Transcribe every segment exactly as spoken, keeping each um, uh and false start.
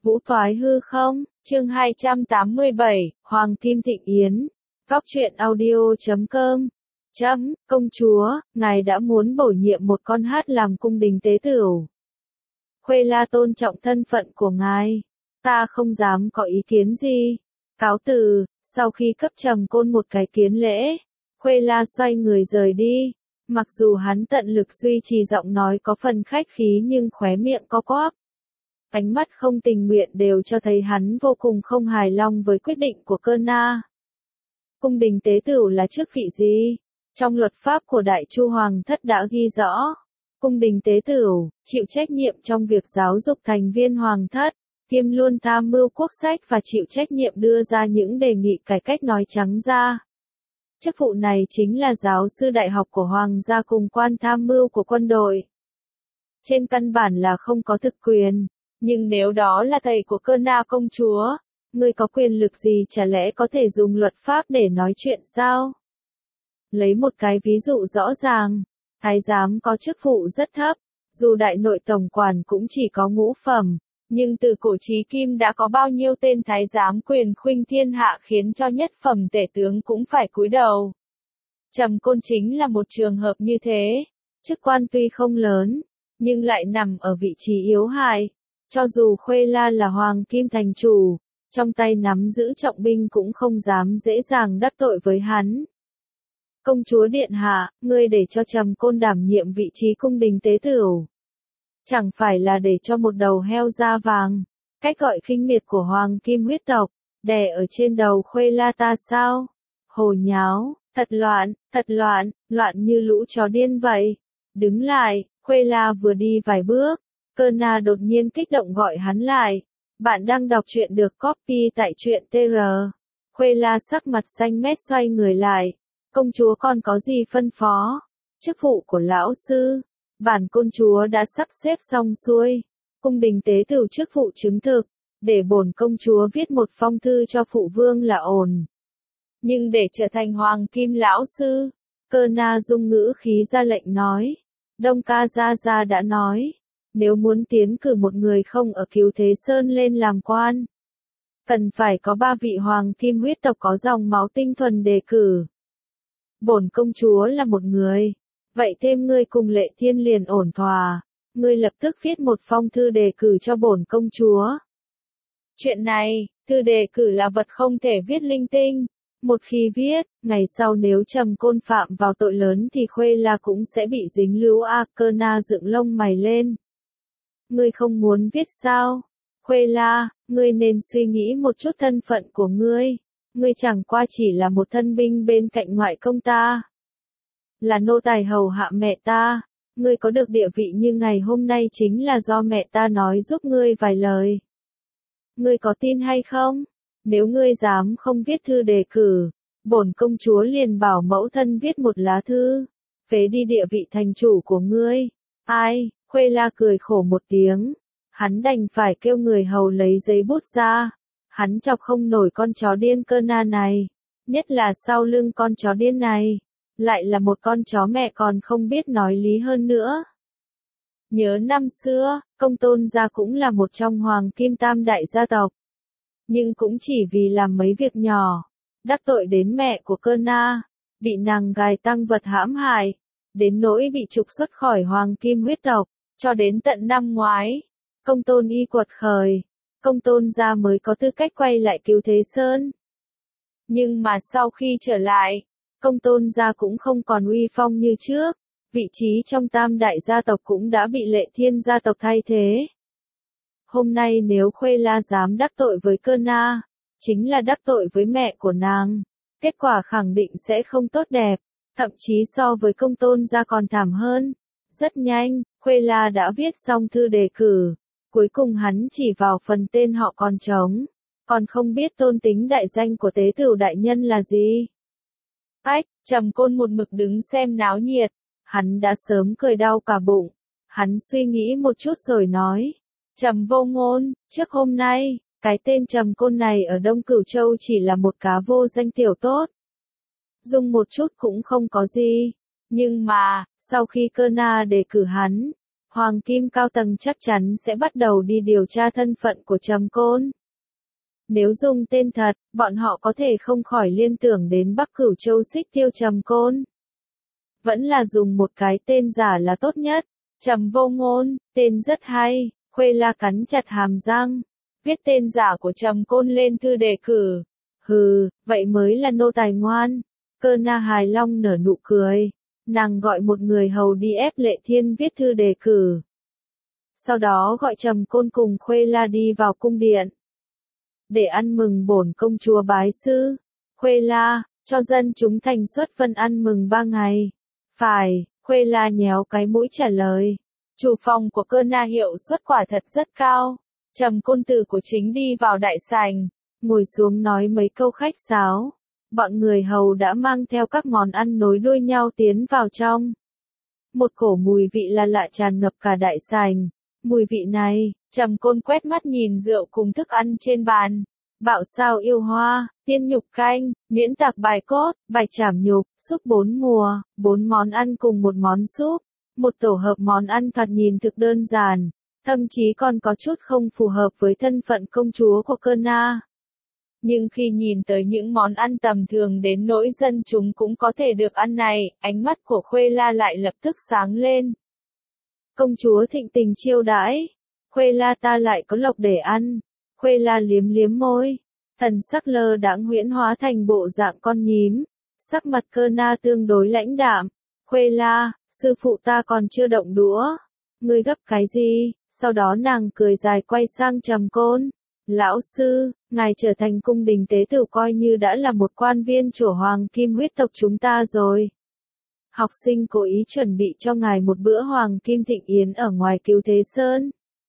Vũ Toái Hư Không, chương hai trăm tám mươi bảy, Hoàng Kim Thịnh Yến. Góc truyện audio chấm com. Chấm, công chúa, ngài đã muốn bổ nhiệm một con hát làm cung đình tế tửu. Khuê La tôn trọng thân phận của ngài. Ta không dám có ý kiến gì. Cáo từ, sau khi cấp Trầm Côn một cái kiến lễ, Khuê La xoay người rời đi. Mặc dù hắn tận lực duy trì giọng nói có phần khách khí nhưng khóe miệng có quắp. Ánh mắt không tình nguyện đều cho thấy hắn vô cùng không hài lòng với quyết định của Cơ Na. Cung đình tế tửu là chức vị gì? Trong luật pháp của Đại Chu Hoàng thất đã ghi rõ, cung đình tế tửu chịu trách nhiệm trong việc giáo dục thành viên hoàng thất, kiêm luôn tham mưu quốc sách và chịu trách nhiệm đưa ra những đề nghị cải cách. Nói trắng ra, chức vụ này chính là giáo sư đại học của hoàng gia cùng quan tham mưu của quân đội. Trên căn bản là không có thực quyền. Nhưng nếu đó là thầy của Cơ Na công chúa, ngươi có quyền lực gì, chả lẽ có thể dùng luật pháp để nói chuyện sao? Lấy một cái ví dụ rõ ràng, thái giám có chức vụ rất thấp, dù đại nội tổng quản cũng chỉ có ngũ phẩm, nhưng từ cổ chí kim đã có bao nhiêu tên thái giám quyền khuynh thiên hạ khiến cho nhất phẩm tể tướng cũng phải cúi đầu. Trầm Côn chính là một trường hợp như thế, chức quan tuy không lớn, nhưng lại nằm ở vị trí yếu hại. Cho dù Khuê La là Hoàng Kim thành chủ, trong tay nắm giữ trọng binh cũng không dám dễ dàng đắc tội với hắn. Công chúa điện hạ, ngươi để cho Trầm Côn đảm nhiệm vị trí cung đình tế tửu, chẳng phải là để cho một đầu heo da vàng, cách gọi khinh miệt của Hoàng Kim huyết tộc, đè ở trên đầu Khuê La ta sao? Hồ nháo, thật loạn, thật loạn, loạn như lũ chó điên vậy. Đứng lại, Khuê La vừa đi vài bước, Cơ Na đột nhiên kích động gọi hắn lại. Bạn đang đọc truyện được copy tại truyện tê rờ. Khuê La sắc mặt xanh mét xoay người lại. Công chúa còn có gì phân phó? Chức vụ của lão sư, bản công chúa đã sắp xếp xong xuôi. Cung đình tế tửu chức vụ chứng thực, để bổn công chúa viết một phong thư cho phụ vương là ổn. Nhưng để trở thành Hoàng Kim lão sư, Cơ Na dung ngữ khí ra lệnh nói. Đông Ca Gia Gia đã nói, nếu muốn tiến cử một người không ở Cứu Thế Sơn lên làm quan, cần phải có ba vị Hoàng Kim huyết tộc có dòng máu tinh thuần đề cử. Bổn công chúa là một người, vậy thêm ngươi cùng Lệ Thiên liền ổn thỏa, ngươi lập tức viết một phong thư đề cử cho bổn công chúa. Chuyện này, thư đề cử là vật không thể viết linh tinh. Một khi viết, ngày sau nếu Trầm Côn phạm vào tội lớn thì Khuê La cũng sẽ bị dính lưu. A Cơ Na dựng lông mày lên. Ngươi không muốn viết sao? Khuê La, ngươi nên suy nghĩ một chút thân phận của ngươi. Ngươi chẳng qua chỉ là một thân binh bên cạnh ngoại công ta. Là nô tài hầu hạ mẹ ta. Ngươi có được địa vị như ngày hôm nay chính là do mẹ ta nói giúp ngươi vài lời. Ngươi có tin hay không? Nếu ngươi dám không viết thư đề cử, bổn công chúa liền bảo mẫu thân viết một lá thư, phế đi địa vị thành chủ của ngươi. Ai? Khuê La cười khổ một tiếng, hắn đành phải kêu người hầu lấy giấy bút ra. Hắn chọc không nổi con chó điên Cơ Na này, nhất là sau lưng con chó điên này, lại là một con chó mẹ còn không biết nói lý hơn nữa. Nhớ năm xưa, Công Tôn gia cũng là một trong Hoàng Kim tam đại gia tộc, nhưng cũng chỉ vì làm mấy việc nhỏ, đắc tội đến mẹ của Cơ Na, bị nàng gài tăng vật hãm hại, đến nỗi bị trục xuất khỏi Hoàng Kim huyết tộc. Cho đến tận năm ngoái, Công Tôn y quật khởi, Công Tôn gia mới có tư cách quay lại Cứu Thế Sơn. Nhưng mà sau khi trở lại, Công Tôn gia cũng không còn uy phong như trước, vị trí trong tam đại gia tộc cũng đã bị Lệ Thiên gia tộc thay thế. Hôm nay nếu Khuê La dám đắc tội với Cơ Na, chính là đắc tội với mẹ của nàng, kết quả khẳng định sẽ không tốt đẹp, thậm chí so với Công Tôn gia còn thảm hơn. Rất nhanh, Khuê La đã viết xong thư đề cử, cuối cùng hắn chỉ vào phần tên họ còn trống, còn không biết tôn tính đại danh của tế tửu đại nhân là gì. Ách, Trầm Côn một mực đứng xem náo nhiệt, hắn đã sớm cười đau cả bụng, hắn suy nghĩ một chút rồi nói. Trầm Vô Ngôn, trước hôm nay, cái tên Trầm Côn này ở Đông Cửu Châu chỉ là một cá vô danh tiểu tốt. Dùng một chút cũng không có gì. Nhưng mà, sau khi Cơ Na đề cử hắn, Hoàng kim cao tầng chắc chắn sẽ bắt đầu đi điều tra thân phận của Trầm Côn. Nếu dùng tên thật, bọn họ có thể không khỏi liên tưởng đến Bắc Cửu Châu Xích Tiêu Trầm Côn. Vẫn là dùng một cái tên giả là tốt nhất. Trầm Vô Ngôn, tên rất hay. Khuê La cắn chặt hàm răng, viết tên giả của Trầm Côn lên thư đề cử. Hừ, vậy mới là nô tài ngoan. Cơ Na hài long nở nụ cười. Nàng gọi một người hầu đi ép Lệ Thiên viết thư đề cử. Sau đó gọi Trầm Côn cùng Khuê La đi vào cung điện. Để ăn mừng bổn công chúa bái sư. Khuê La, cho dân chúng thành xuất phân ăn mừng ba ngày. Phải, Khuê La nhéo cái mũi trả lời. Chủ phòng của Cơ Na hiệu suất quả thật rất cao. Trầm Côn từ của chính đi vào đại sảnh, ngồi xuống nói mấy câu khách sáo. Bọn người hầu đã mang theo các món ăn nối đuôi nhau tiến vào trong. Một cổ mùi vị là lạ tràn ngập cả đại sảnh. Mùi vị này, Trầm Côn quét mắt nhìn rượu cùng thức ăn trên bàn. Bạo sao yêu hoa, tiên nhục canh, miễn tạc bài cốt, bạch trảm nhục, súp bốn mùa, bốn món ăn cùng một món súp. Một tổ hợp món ăn thoạt nhìn thực đơn giản, thậm chí còn có chút không phù hợp với thân phận công chúa của Cơ Na. Nhưng khi nhìn tới những món ăn tầm thường đến nỗi dân chúng cũng có thể được ăn này, ánh mắt của Khuê La lại lập tức sáng lên. Công chúa thịnh tình chiêu đãi, Khuê La ta lại có lộc để ăn. Khuê La liếm liếm môi, thần sắc lơ đãng huyễn hóa thành bộ dạng con nhím, sắc mặt Cơ Na tương đối lãnh đạm. Khuê La, sư phụ ta còn chưa động đũa, ngươi gấp cái gì? Sau đó nàng cười dài quay sang Trầm Côn. Lão sư, ngài trở thành cung đình tế tửu coi như đã là một quan viên của hoàng kim huyết tộc chúng ta rồi. Học sinh cố ý chuẩn bị cho ngài một bữa hoàng kim thịnh yến ở ngoài Cứu Thế Sơn.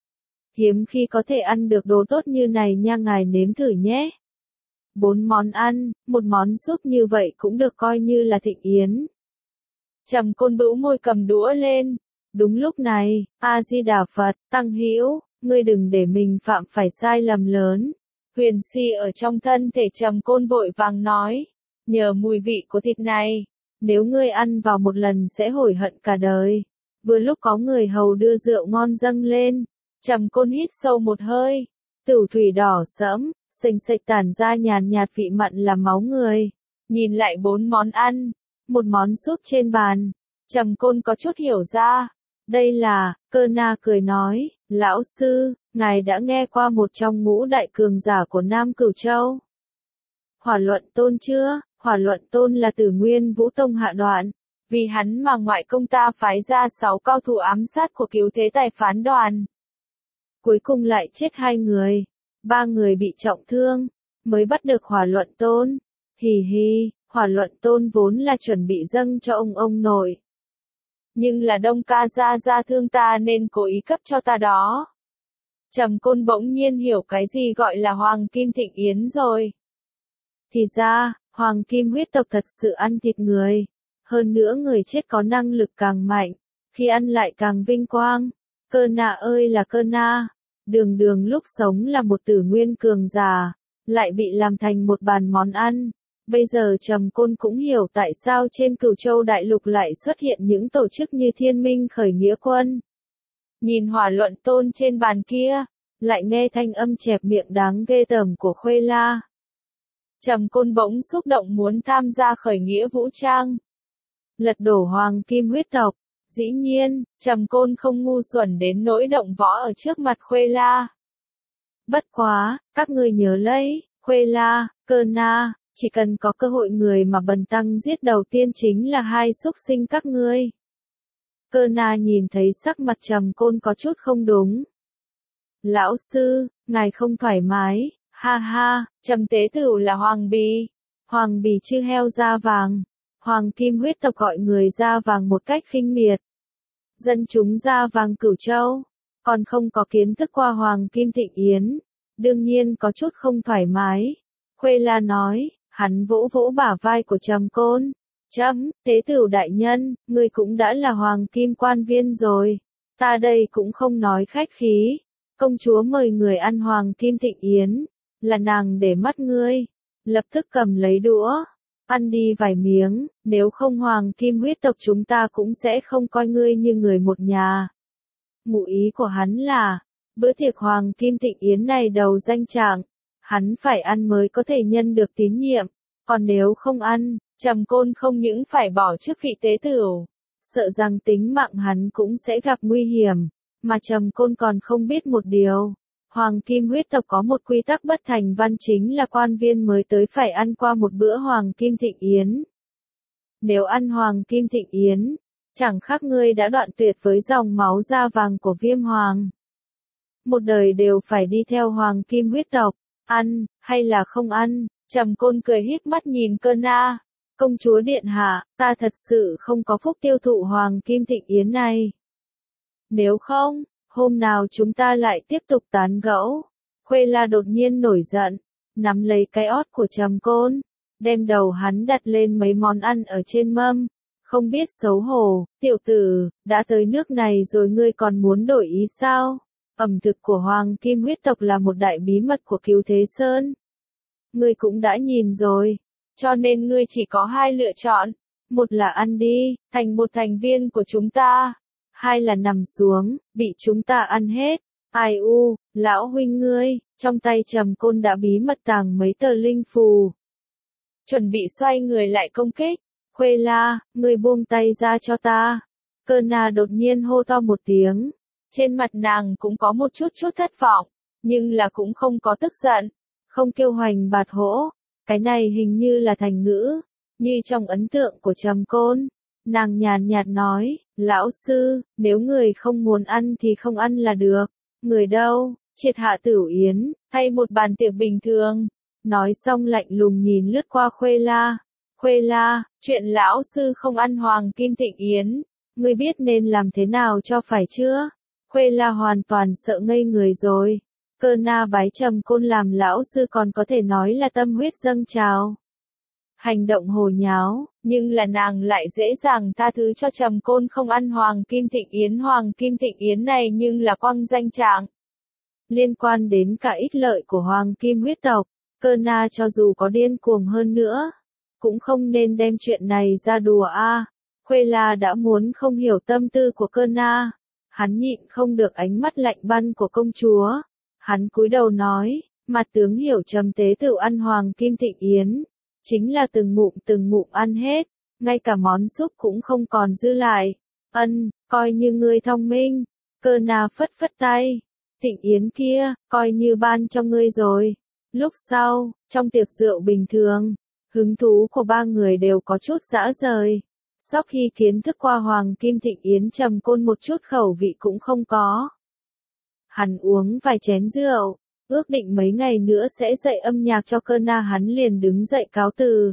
Hiếm khi có thể ăn được đồ tốt như này nha, ngài nếm thử nhé. Bốn món ăn, một món súp như vậy cũng được coi như là thịnh yến. Trầm Côn bĩu môi cầm đũa lên. Đúng lúc này, A Di Đà Phật, Tăng Hữu, ngươi đừng để mình phạm phải sai lầm lớn. Huyền Si ở trong thân thể Trầm Côn vội vàng nói, nhờ mùi vị của thịt này, nếu ngươi ăn vào một lần sẽ hối hận cả đời. Vừa lúc có người hầu đưa rượu ngon dâng lên, Trầm Côn hít sâu một hơi, tửu thủy đỏ sẫm, xanh xệch tản ra nhàn nhạt vị mặn là máu người. Nhìn lại bốn món ăn, một món súp trên bàn, Trầm Côn có chút hiểu ra. Đây là, Cơ Na cười nói, lão sư, ngài đã nghe qua một trong ngũ đại cường giả của Nam Cửu Châu. Hỏa Luận Tôn chưa? Hỏa Luận Tôn là Tử Nguyên Vũ Tông hạ đoạn, vì hắn mà ngoại công ta phái ra sáu cao thủ ám sát của Cứu Thế Tài phán đoàn. Cuối cùng lại chết hai người, ba người bị trọng thương, mới bắt được Hỏa Luận Tôn. Hì hì, Hỏa Luận Tôn vốn là chuẩn bị dâng cho ông ông nội. Nhưng là Đông ca gia gia thương ta nên cố ý cấp cho ta đó. Trầm Côn bỗng nhiên hiểu cái gì gọi là Hoàng Kim Thịnh Yến rồi. Thì ra, Hoàng Kim huyết tộc thật sự ăn thịt người. Hơn nữa người chết có năng lực càng mạnh, khi ăn lại càng vinh quang. Cơ Na ơi là Cơ Na, đường đường lúc sống là một tử nguyên cường giả, lại bị làm thành một bàn món ăn. Bây giờ Trầm Côn cũng hiểu tại sao trên Cửu Châu Đại Lục lại xuất hiện những tổ chức như Thiên Minh Khởi Nghĩa Quân. Nhìn Hỏa Luận Tôn trên bàn kia, lại nghe thanh âm chẹp miệng đáng ghê tởm của Khuê La. Trầm Côn bỗng xúc động muốn tham gia khởi nghĩa vũ trang, lật đổ Hoàng Kim huyết tộc. Dĩ nhiên, Trầm Côn không ngu xuẩn đến nỗi động võ ở trước mặt Khuê La. Bất quá, các ngươi nhớ lấy, Khuê La, Cơ Na, chỉ cần có cơ hội người mà bần tăng giết đầu tiên chính là hai xúc sinh các ngươi. Cơ Na nhìn thấy sắc mặt Trầm Côn có chút không đúng. Lão sư, ngài không thoải mái, ha ha, Trầm tế tửu là Hoàng Bì. Hoàng Bì chư heo da vàng. Hoàng Kim huyết tộc gọi người da vàng một cách khinh miệt. Dân chúng da vàng Cửu Châu, còn không có kiến thức qua Hoàng Kim Thịnh Yến, đương nhiên có chút không thoải mái. Khuê La nói, hắn vỗ vỗ bả vai của Trầm Côn. Chấm, tế tửu đại nhân, ngươi cũng đã là Hoàng Kim quan viên rồi. Ta đây cũng không nói khách khí. Công chúa mời người ăn Hoàng Kim Thịnh Yến, là nàng để mắt ngươi. Lập tức cầm lấy đũa, ăn đi vài miếng, nếu không Hoàng Kim huyết tộc chúng ta cũng sẽ không coi ngươi như người một nhà. Ngụ ý của hắn là, bữa tiệc Hoàng Kim Thịnh Yến này đầu danh trạng, hắn phải ăn mới có thể nhân được tín nhiệm, còn nếu không ăn, Trầm Côn không những phải bỏ chức vị tế tửu, sợ rằng tính mạng hắn cũng sẽ gặp nguy hiểm, mà Trầm Côn còn không biết một điều. Hoàng Kim huyết tộc có một quy tắc bất thành văn, chính là quan viên mới tới phải ăn qua một bữa Hoàng Kim Thịnh Yến. Nếu ăn Hoàng Kim Thịnh Yến, chẳng khác ngươi đã đoạn tuyệt với dòng máu da vàng của Viêm Hoàng. Một đời đều phải đi theo Hoàng Kim huyết tộc, ăn, hay là không ăn. Trầm Côn cười híp mắt nhìn Cơ Na. Công chúa điện hạ, ta thật sự không có phúc tiêu thụ Hoàng Kim Thịnh Yến này. Nếu không, hôm nào chúng ta lại tiếp tục tán gẫu. Khuê La đột nhiên nổi giận, nắm lấy cái ót của Trầm Côn, đem đầu hắn đặt lên mấy món ăn ở trên mâm. Không biết xấu hổ, tiểu tử, đã tới nước này rồi ngươi còn muốn đổi ý sao? Ẩm thực của Hoàng Kim huyết tộc là một đại bí mật của Cứu Thế Sơn. Ngươi cũng đã nhìn rồi, cho nên ngươi chỉ có hai lựa chọn. Một là ăn đi, thành một thành viên của chúng ta. Hai là nằm xuống, bị chúng ta ăn hết. Ai u, lão huynh ngươi, trong tay Trầm Côn đã bí mật tàng mấy tờ linh phù. Chuẩn bị xoay người lại công kích. Khuê La, ngươi buông tay ra cho ta. Cơ Na đột nhiên hô to một tiếng. Trên mặt nàng cũng có một chút chút thất vọng, nhưng là cũng không có tức giận, không kêu hoành bạt hỗ. Cái này hình như là thành ngữ, như trong ấn tượng của Trầm Côn. Nàng nhàn nhạt nói, lão sư, nếu người không muốn ăn thì không ăn là được. Người đâu, triệt hạ Tửu Yến, thay một bàn tiệc bình thường. Nói xong lạnh lùng nhìn lướt qua Khuê La. Khuê La, chuyện lão sư không ăn Hoàng Kim Thịnh Yến, ngươi biết nên làm thế nào cho phải chưa? Khuê La hoàn toàn sợ ngây người rồi. Cơ Na bái Trầm Côn làm lão sư còn có thể nói là tâm huyết dâng trào. Hành động hồ nháo, nhưng là nàng lại dễ dàng tha thứ cho Trầm Côn không ăn Hoàng Kim Thịnh Yến. Hoàng Kim Thịnh Yến này nhưng là quang danh trạng. Liên quan đến cả ích lợi của Hoàng Kim huyết tộc, Cơ Na cho dù có điên cuồng hơn nữa, cũng không nên đem chuyện này ra đùa a. À. Khuê La đã muốn không hiểu tâm tư của Cơ Na. Hắn nhịn không được ánh mắt lạnh băng của công chúa. Hắn cúi đầu nói, mặt tướng hiểu Trầm tế tửu ăn Hoàng Kim Thịnh Yến, chính là từng ngụm từng ngụm ăn hết, ngay cả món súp cũng không còn dư lại. Ân, coi như ngươi thông minh. Cơ Na phất phất tay. Thịnh Yến kia, coi như ban cho ngươi rồi. Lúc sau, trong tiệc rượu bình thường, hứng thú của ba người đều có chút dã rời. Sau khi kiến thức qua Hoàng Kim Thịnh Yến, Trầm Côn một chút khẩu vị cũng không có. Hắn uống vài chén rượu, ước định mấy ngày nữa sẽ dạy âm nhạc cho Cơ Na, hắn liền đứng dậy cáo từ.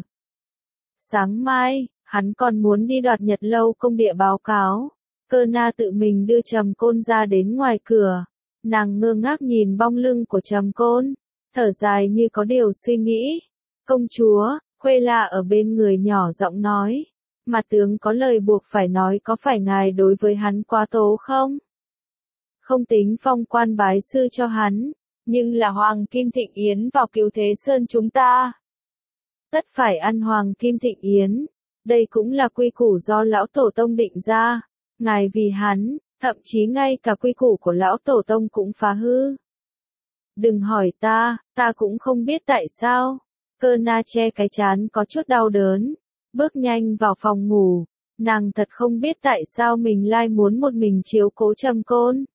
Sáng mai, hắn còn muốn đi đoạt Nhật Lâu công địa báo cáo. Cơ Na tự mình đưa Trầm Côn ra đến ngoài cửa. Nàng ngơ ngác nhìn bóng lưng của Trầm Côn, thở dài như có điều suy nghĩ. Công chúa, Khuê La ở bên người nhỏ giọng nói. Mặt tướng có lời buộc phải nói, có phải ngài đối với hắn quá tố không? Không tính phong quan bái sư cho hắn, nhưng là Hoàng Kim Thịnh Yến vào Cứu Thế Sơn chúng ta. Tất phải ăn Hoàng Kim Thịnh Yến, đây cũng là quy củ do lão tổ tông định ra. Ngài vì hắn, thậm chí ngay cả quy củ của lão tổ tông cũng phá hư. Đừng hỏi ta, ta cũng không biết tại sao. Cơ Na che cái trán có chút đau đớn, bước nhanh vào phòng ngủ. Nàng thật không biết tại sao mình lại muốn một mình chiếu cố Trầm Côn.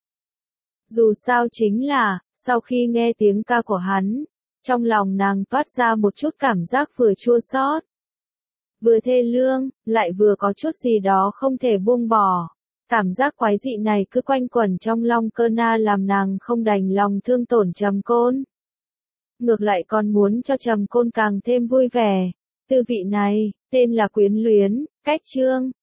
Dù sao chính là, sau khi nghe tiếng ca của hắn, trong lòng nàng toát ra một chút cảm giác vừa chua xót, vừa thê lương, lại vừa có chút gì đó không thể buông bỏ. Cảm giác quái dị này cứ quanh quẩn trong lòng Cơ Na, làm nàng không đành lòng thương tổn Trầm Côn. Ngược lại còn muốn cho Trầm Côn càng thêm vui vẻ. Tư vị này, tên là quyến luyến, cách chương.